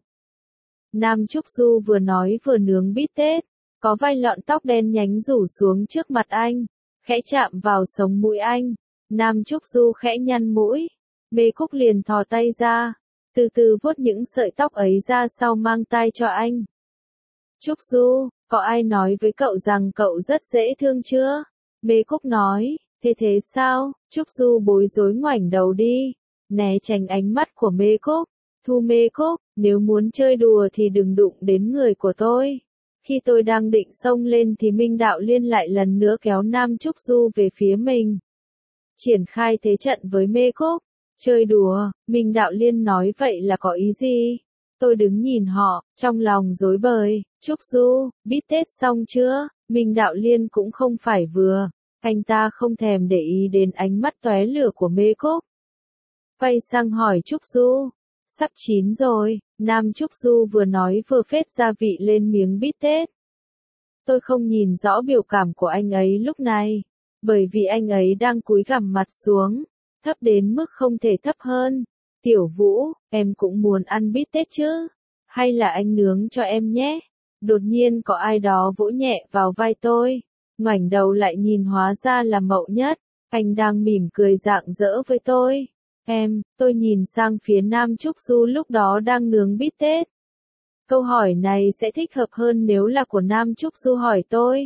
[SPEAKER 1] Nam Trúc Du vừa nói vừa nướng bít tết, có vài lọn tóc đen nhánh rủ xuống trước mặt anh, khẽ chạm vào sống mũi anh. Nam Trúc Du khẽ nhăn mũi, Mê Cúc liền thò tay ra, từ từ vuốt những sợi tóc ấy ra sau mang tai cho anh. Trúc Du, có ai nói với cậu rằng cậu rất dễ thương chưa? Mê Cúc nói, thế sao? Trúc Du bối rối ngoảnh đầu đi, né tránh ánh mắt của Mê Cúc. Thu Mê Cúc, nếu muốn chơi đùa thì đừng đụng đến người của tôi. Khi tôi đang định xông lên thì Minh Đạo Liên lại lần nữa kéo Nam Trúc Du về phía mình. Triển khai thế trận với Mê Cúc. Chơi đùa, Minh Đạo Liên nói vậy là có ý gì? Tôi đứng nhìn họ, trong lòng rối bời. Trúc Du, bít tết xong chưa? Minh Đạo Liên cũng không phải vừa. Anh ta không thèm để ý đến ánh mắt tóe lửa của Mê Cúc. Quay sang hỏi Trúc Du. Sắp chín rồi, Nam Trúc Du vừa nói vừa phết gia vị lên miếng bít tết. Tôi không nhìn rõ biểu cảm của anh ấy lúc này, bởi vì anh ấy đang cúi gằm mặt xuống, thấp đến mức không thể thấp hơn. Tiểu Vũ, em cũng muốn ăn bít tết chứ? Hay là anh nướng cho em nhé? Đột nhiên có ai đó vỗ nhẹ vào vai tôi, ngoảnh đầu lại nhìn hóa ra là Mậu Nhất. Anh đang mỉm cười rạng rỡ với tôi. Tôi nhìn sang phía Nam Trúc Du lúc đó đang nướng bít tết. Câu hỏi này sẽ thích hợp hơn nếu là của Nam Trúc Du hỏi tôi.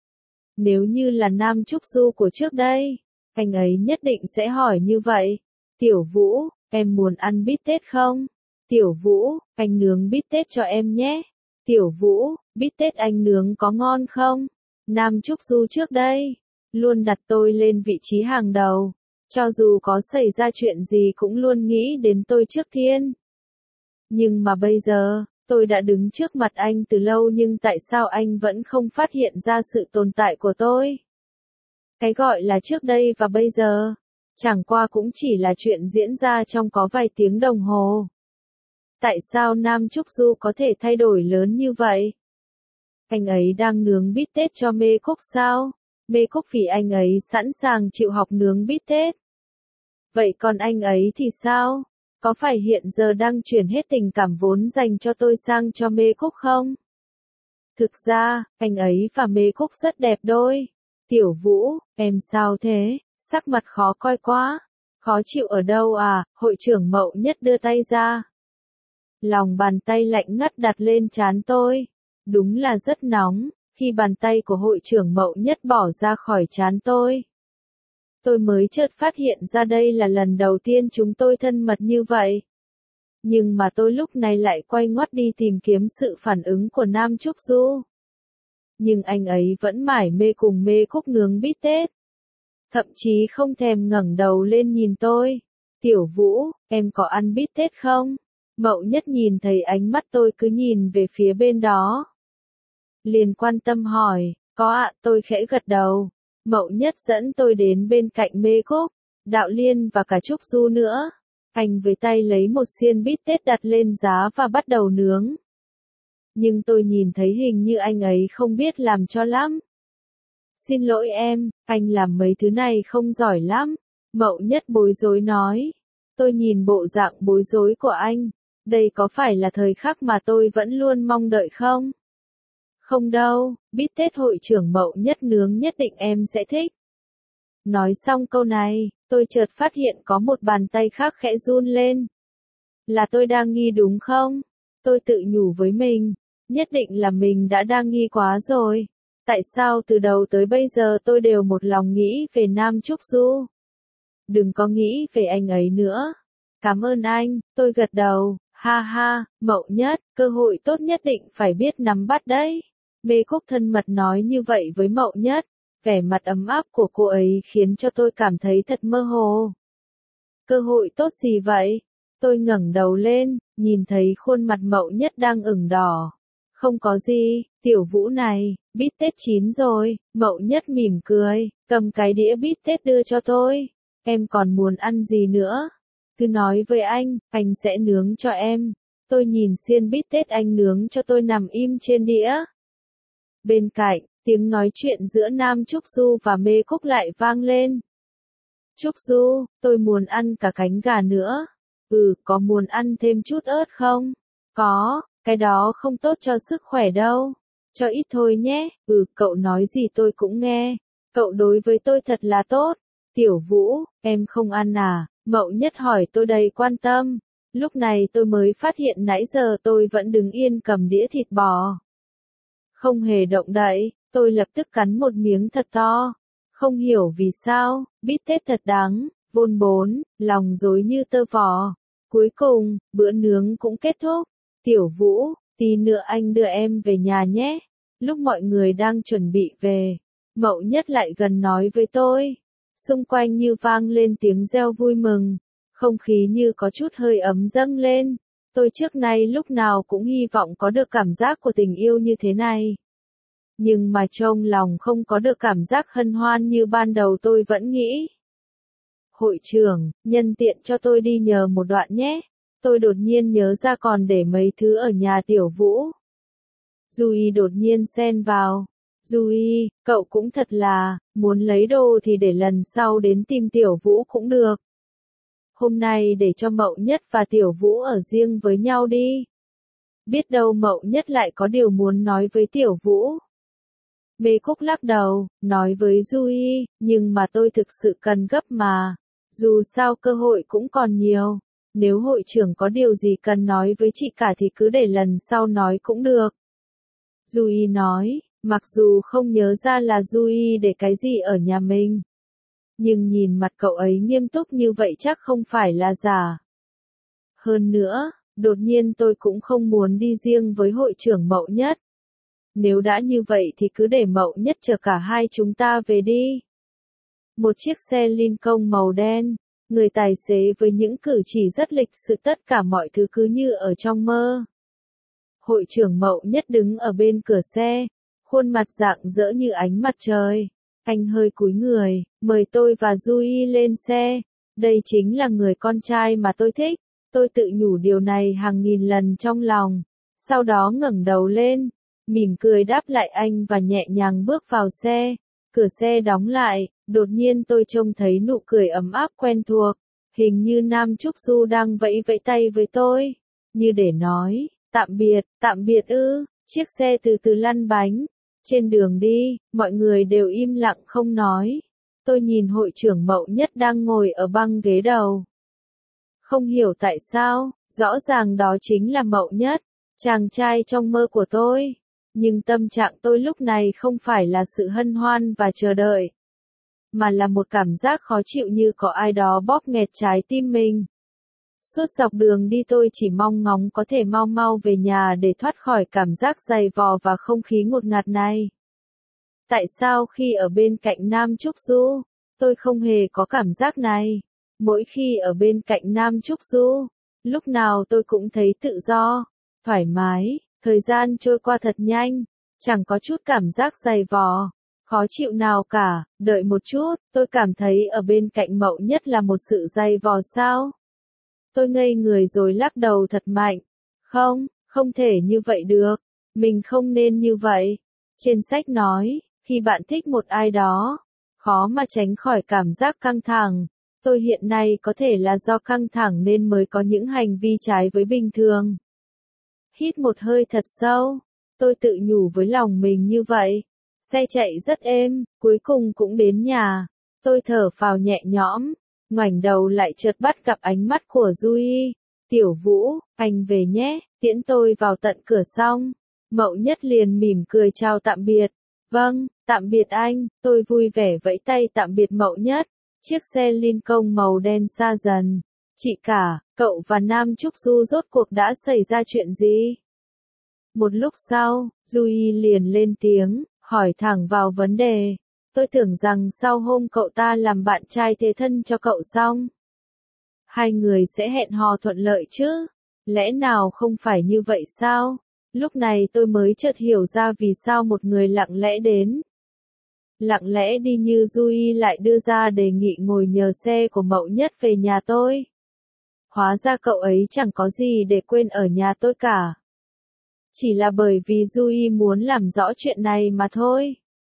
[SPEAKER 1] Nếu như là Nam Trúc Du của trước đây, anh ấy nhất định sẽ hỏi như vậy. Tiểu Vũ, em muốn ăn bít tết không? Tiểu Vũ, anh nướng bít tết cho em nhé. Tiểu Vũ, bít tết anh nướng có ngon không? Nam Trúc Du trước đây, luôn đặt tôi lên vị trí hàng đầu. Cho dù có xảy ra chuyện gì cũng luôn nghĩ đến tôi trước tiên. Nhưng mà bây giờ, tôi đã đứng trước mặt anh từ lâu nhưng tại sao anh vẫn không phát hiện ra sự tồn tại của tôi? Cái gọi là trước đây và bây giờ, chẳng qua cũng chỉ là chuyện diễn ra trong có vài tiếng đồng hồ. Tại sao Nam Trúc Du có thể thay đổi lớn như vậy? Anh ấy đang nướng bít tết cho Mê Cúc sao? Mê Cúc vì anh ấy sẵn sàng chịu học nướng bít tết. Vậy còn anh ấy thì sao? Có phải hiện giờ đang chuyển hết tình cảm vốn dành cho tôi sang cho Mê Cúc không? Thực ra, anh ấy và Mê Cúc rất đẹp đôi. Tiểu Vũ, em sao thế? Sắc mặt khó coi quá. Khó chịu ở đâu à? Hội trưởng Mậu Nhất đưa tay ra. Lòng bàn tay lạnh ngắt đặt lên trán tôi. Đúng là rất nóng, khi bàn tay của hội trưởng Mậu Nhất bỏ ra khỏi trán tôi. Tôi mới chợt phát hiện ra đây là lần đầu tiên chúng tôi thân mật như vậy. Nhưng mà tôi lúc này lại quay ngoắt đi tìm kiếm sự phản ứng của Nam Trúc Du. Nhưng anh ấy vẫn mải mê cùng Mê Cúc nướng bít tết. Thậm chí không thèm ngẩng đầu lên nhìn tôi. Tiểu Vũ, em có ăn bít tết không? Mậu Nhất nhìn thấy ánh mắt tôi cứ nhìn về phía bên đó. Liền quan tâm hỏi, có ạ, tôi khẽ gật đầu. Mậu Nhất dẫn tôi đến bên cạnh Mê Cúc, Đạo Liên và cả Trúc Du nữa. Anh với tay lấy một xiên bít tết đặt lên giá và bắt đầu nướng. Nhưng tôi nhìn thấy hình như anh ấy không biết làm cho lắm. Xin lỗi em, anh làm mấy thứ này không giỏi lắm. Mậu Nhất bối rối nói. Tôi nhìn bộ dạng bối rối của anh. Đây có phải là thời khắc mà tôi vẫn luôn mong đợi không? Không đâu, bít tết hội trưởng Mậu Nhất nướng nhất định em sẽ thích. Nói xong câu này, tôi chợt phát hiện có một bàn tay khác khẽ run lên. Là tôi đang nghi đúng không? Tôi tự nhủ với mình, nhất định là mình đã đang nghi quá rồi. Tại sao từ đầu tới bây giờ tôi đều một lòng nghĩ về Nam Trúc Du? Đừng có nghĩ về anh ấy nữa. Cảm ơn anh, tôi gật đầu, ha ha, Mậu Nhất, cơ hội tốt nhất định phải biết nắm bắt đấy. Mê Cúc thân mật nói như vậy với Mậu Nhất, vẻ mặt ấm áp của cô ấy khiến cho tôi cảm thấy thật mơ hồ. Cơ hội tốt gì vậy? Tôi ngẩng đầu lên, nhìn thấy khuôn mặt Mậu Nhất đang ửng đỏ. Không có gì, Tiểu Vũ này, bít tết chín rồi. Mậu Nhất mỉm cười, cầm cái đĩa bít tết đưa cho tôi. Em còn muốn ăn gì nữa? Cứ nói với anh sẽ nướng cho em. Tôi nhìn xiên bít tết anh nướng cho tôi nằm im trên đĩa. Bên cạnh, tiếng nói chuyện giữa Nam Trúc Du và Mê Cúc lại vang lên. Trúc Du, tôi muốn ăn cả cánh gà nữa. Có muốn ăn thêm chút ớt không? Có, cái đó không tốt cho sức khỏe đâu. Cho ít thôi nhé. Cậu nói gì tôi cũng nghe. Cậu đối với tôi thật là tốt. Tiểu Vũ, em không ăn à? Mậu Nhất hỏi tôi đầy quan tâm. Lúc này tôi mới phát hiện nãy giờ tôi vẫn đứng yên cầm đĩa thịt bò. Không hề động đậy, tôi lập tức cắn một miếng thật to. Không hiểu vì sao, bít tết thật đắng, vôn bốn, lòng rối như tơ vò. Cuối cùng, bữa nướng cũng kết thúc. Tiểu Vũ, tí nữa anh đưa em về nhà nhé. Lúc mọi người đang chuẩn bị về, Mậu Nhất lại gần nói với tôi. Xung quanh như vang lên tiếng reo vui mừng. Không khí như có chút hơi ấm dâng lên. Tôi trước nay lúc nào cũng hy vọng có được cảm giác của tình yêu như thế này. Nhưng mà trong lòng không có được cảm giác hân hoan như ban đầu tôi vẫn nghĩ. Hội trưởng, nhân tiện cho tôi đi nhờ một đoạn nhé. Tôi đột nhiên nhớ ra còn để mấy thứ ở nhà Tiểu Vũ. Duy đột nhiên xen vào. Duy, cậu cũng thật là, muốn lấy đồ thì để lần sau đến tìm Tiểu Vũ cũng được. Hôm nay để cho Mậu Nhất và Tiểu Vũ ở riêng với nhau đi. Biết đâu Mậu Nhất lại có điều muốn nói với Tiểu Vũ. Mê Cúc lắc đầu, nói với Duy, nhưng mà tôi thực sự cần gấp mà. Dù sao cơ hội cũng còn nhiều. Nếu hội trưởng có điều gì cần nói với chị cả thì cứ để lần sau nói cũng được. Duy nói, mặc dù không nhớ ra là Duy để cái gì ở nhà mình. Nhưng nhìn mặt cậu ấy nghiêm túc như vậy chắc không phải là giả. Hơn nữa, đột nhiên tôi cũng không muốn đi riêng với hội trưởng Mậu Nhất. Nếu đã như vậy thì cứ để Mậu Nhất chở cả hai chúng ta về đi. Một chiếc xe Lincoln màu đen, người tài xế với những cử chỉ rất lịch sự, tất cả mọi thứ cứ như ở trong mơ. Hội trưởng Mậu Nhất đứng ở bên cửa xe, khuôn mặt rạng rỡ như ánh mặt trời. Anh hơi cúi người, mời tôi và Duy lên xe. Đây chính là người con trai mà tôi thích. Tôi tự nhủ điều này hàng nghìn lần trong lòng. Sau đó ngẩng đầu lên, mỉm cười đáp lại anh và nhẹ nhàng bước vào xe. Cửa xe đóng lại, đột nhiên tôi trông thấy nụ cười ấm áp quen thuộc. Hình như Nam Trúc Du đang vẫy vẫy tay với tôi. Như để nói, tạm biệt ư. Chiếc xe từ từ lăn bánh. Trên đường đi, mọi người đều im lặng không nói. Tôi nhìn hội trưởng Mậu Nhất đang ngồi ở băng ghế đầu. Không hiểu tại sao, rõ ràng đó chính là Mậu Nhất, chàng trai trong mơ của tôi. Nhưng tâm trạng tôi lúc này không phải là sự hân hoan và chờ đợi, mà là một cảm giác khó chịu như có ai đó bóp nghẹt trái tim mình. Suốt dọc đường đi tôi chỉ mong ngóng có thể mau mau về nhà để thoát khỏi cảm giác dày vò và không khí ngột ngạt này. Tại sao khi ở bên cạnh Nam Trúc Du, tôi không hề có cảm giác này? Mỗi khi ở bên cạnh Nam Trúc Du, lúc nào tôi cũng thấy tự do, thoải mái, thời gian trôi qua thật nhanh, chẳng có chút cảm giác dày vò, khó chịu nào cả. Đợi một chút, tôi cảm thấy ở bên cạnh Mậu Nhất là một sự dày vò sao? Tôi ngây người rồi lắc đầu thật mạnh. Không thể như vậy được. Mình không nên như vậy. Trên sách nói, khi bạn thích một ai đó, khó mà tránh khỏi cảm giác căng thẳng. Tôi hiện nay có thể là do căng thẳng nên mới có những hành vi trái với bình thường. Hít một hơi thật sâu, tôi tự nhủ với lòng mình như vậy. Xe chạy rất êm, cuối cùng cũng đến nhà. Tôi thở phào nhẹ nhõm, ngoảnh đầu lại chợt bắt gặp ánh mắt của Duy. Tiểu Vũ, anh về nhé, tiễn tôi vào tận cửa xong. Mậu Nhất liền mỉm cười chào tạm biệt. Vâng, tạm biệt anh, tôi vui vẻ vẫy tay tạm biệt Mậu Nhất. Chiếc xe Lincoln màu đen xa dần. Chị cả, cậu và Nam Trúc Du rốt cuộc đã xảy ra chuyện gì? Một lúc sau, Duy liền lên tiếng, hỏi thẳng vào vấn đề. Tôi tưởng rằng sau hôm cậu ta làm bạn trai thế thân cho cậu xong, hai người sẽ hẹn hò thuận lợi chứ? Lẽ nào không phải như vậy sao? Lúc này tôi mới chợt hiểu ra vì sao một người lặng lẽ đến, lặng lẽ đi như Duy lại đưa ra đề nghị ngồi nhờ xe của Mậu Nhất về nhà tôi. Hóa ra cậu ấy chẳng có gì để quên ở nhà tôi cả. Chỉ là bởi vì Duy muốn làm rõ chuyện này mà thôi.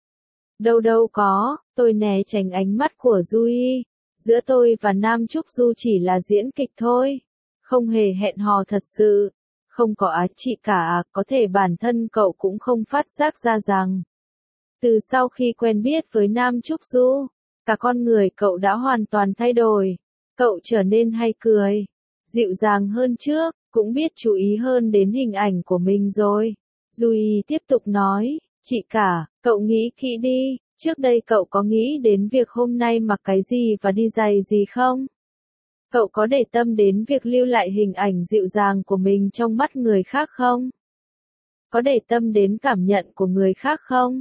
[SPEAKER 1] Đâu có, tôi né tránh ánh mắt của Duy. Giữa tôi và Nam Trúc Du chỉ là diễn kịch thôi. Không hề hẹn hò thật sự. Không có chị cả, có thể bản thân cậu cũng không phát giác ra rằng. Từ sau khi quen biết với Nam Trúc Du, cả con người cậu đã hoàn toàn thay đổi. Cậu trở nên hay cười, dịu dàng hơn trước, cũng biết chú ý hơn đến hình ảnh của mình rồi. Duy tiếp tục nói, chị cả, cậu nghĩ kỹ đi, trước đây cậu có nghĩ đến việc hôm nay mặc cái gì và đi giày gì không? Cậu có để tâm đến việc lưu lại hình ảnh dịu dàng của mình trong mắt người khác không? Có để tâm đến cảm nhận của người khác không?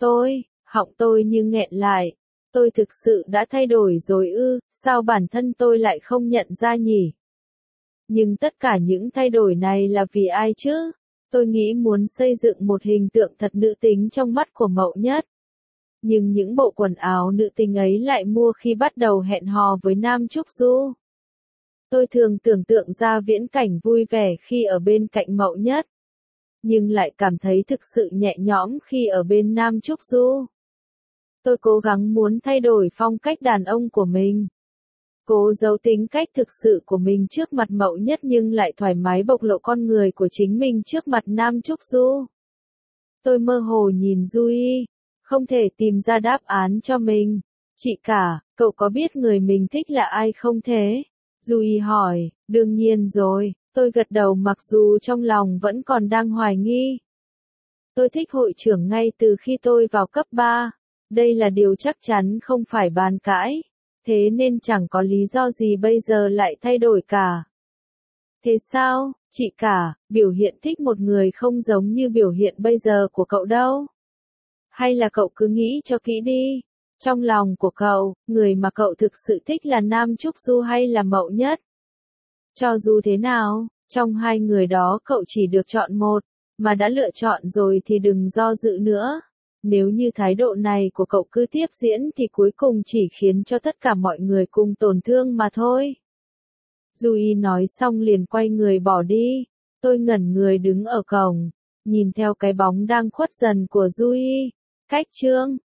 [SPEAKER 1] Họng tôi như nghẹn lại. Tôi thực sự đã thay đổi rồi ư, sao bản thân tôi lại không nhận ra nhỉ? Nhưng tất cả những thay đổi này là vì ai chứ? Tôi nghĩ muốn xây dựng một hình tượng thật nữ tính trong mắt của Mậu Nhất. Nhưng những bộ quần áo nữ tính ấy lại mua khi bắt đầu hẹn hò với Nam Trúc Du. Tôi thường tưởng tượng ra viễn cảnh vui vẻ khi ở bên cạnh Mậu Nhất, nhưng lại cảm thấy thực sự nhẹ nhõm khi ở bên Nam Trúc Du. Tôi cố gắng muốn thay đổi phong cách đàn ông của mình, cố giấu tính cách thực sự của mình trước mặt Mậu Nhất nhưng lại thoải mái bộc lộ con người của chính mình trước mặt Nam Trúc Du. Tôi mơ hồ nhìn Duy, không thể tìm ra đáp án cho mình. Chị cả, cậu có biết người mình thích là ai không thế? Duy hỏi, đương nhiên rồi, tôi gật đầu mặc dù trong lòng vẫn còn đang hoài nghi. Tôi thích hội trưởng ngay từ khi tôi vào cấp 3. Đây là điều chắc chắn không phải bàn cãi. Thế nên chẳng có lý do gì bây giờ lại thay đổi cả. Thế sao, chị cả, biểu hiện thích một người không giống như biểu hiện bây giờ của cậu đâu? Hay là cậu cứ nghĩ cho kỹ đi. Trong lòng của cậu, người mà cậu thực sự thích là Nam Trúc Du hay là Mậu Nhất? Cho dù thế nào, trong hai người đó cậu chỉ được chọn một, mà đã lựa chọn rồi thì đừng do dự nữa. Nếu như thái độ này của cậu cứ tiếp diễn thì cuối cùng chỉ khiến cho tất cả mọi người cùng tổn thương mà thôi. Duy nói xong liền quay người bỏ đi. Tôi ngẩn người đứng ở cổng, nhìn theo cái bóng đang khuất dần của Duy. Cách chương